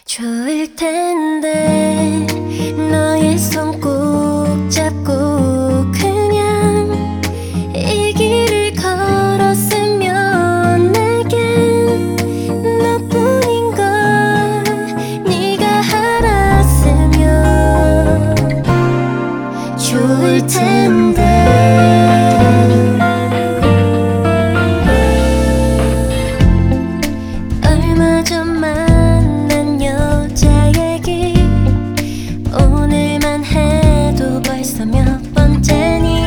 좋을 텐데 너의 손 꼭 잡고 그냥 이 길을 걸었으면 내겐 너뿐인 걸 네가 알았으면 좋을 텐데. 얼마 전 만난 여자 얘기 오늘만 해도 벌써 몇 번째니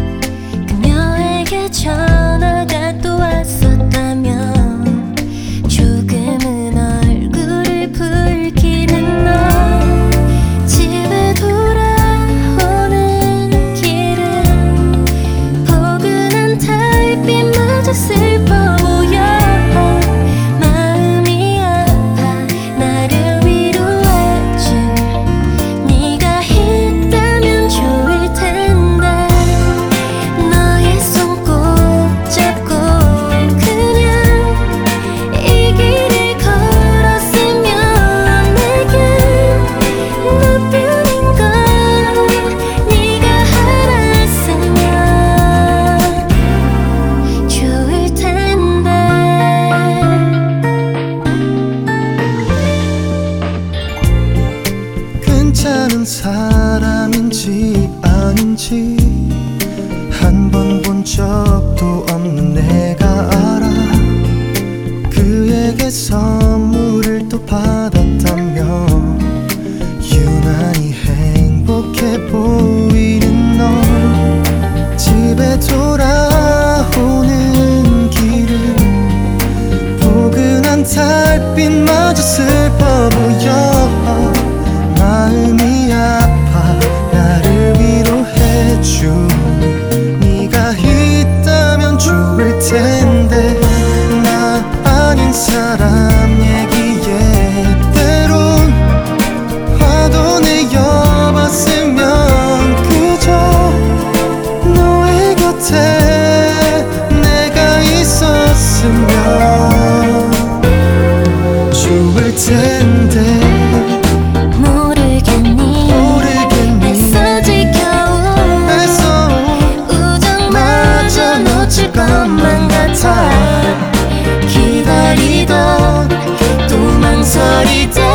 그녀에게 전화가 또 왔었다면 조금은 얼굴을 붉히는 너 집에 돌아오는 길은 포근한 달빛마저 슬퍼 보여. 마음이 아파 나를 위로해줄 네가 있다면 좋을 텐데 너의 손 꼭 잡고 그냥 이 길을 걸었으면 내겐 너뿐인 걸 네가 알았으면 좋을 텐데. 괜찮은 사람인지 아닌지 한 번 본 적도 없는 내가 알아. 그에게 선물을 또 받았다면 유난히 행복해 보이는 널 집에 돌아오는 길은 포근한 달빛마저 슬퍼 보여. 마음이 아파 나를 위로해줘 네가 있다면 좋을 텐데 나 아닌 사람 얘기에 때론 화도 내어봤으면 그저 너의 곁에 내가 있었으면 좋을 텐데. 모르겠니 애써 지켜온 우정마저 놓칠 것만 같아. 기다리던 또 망설이던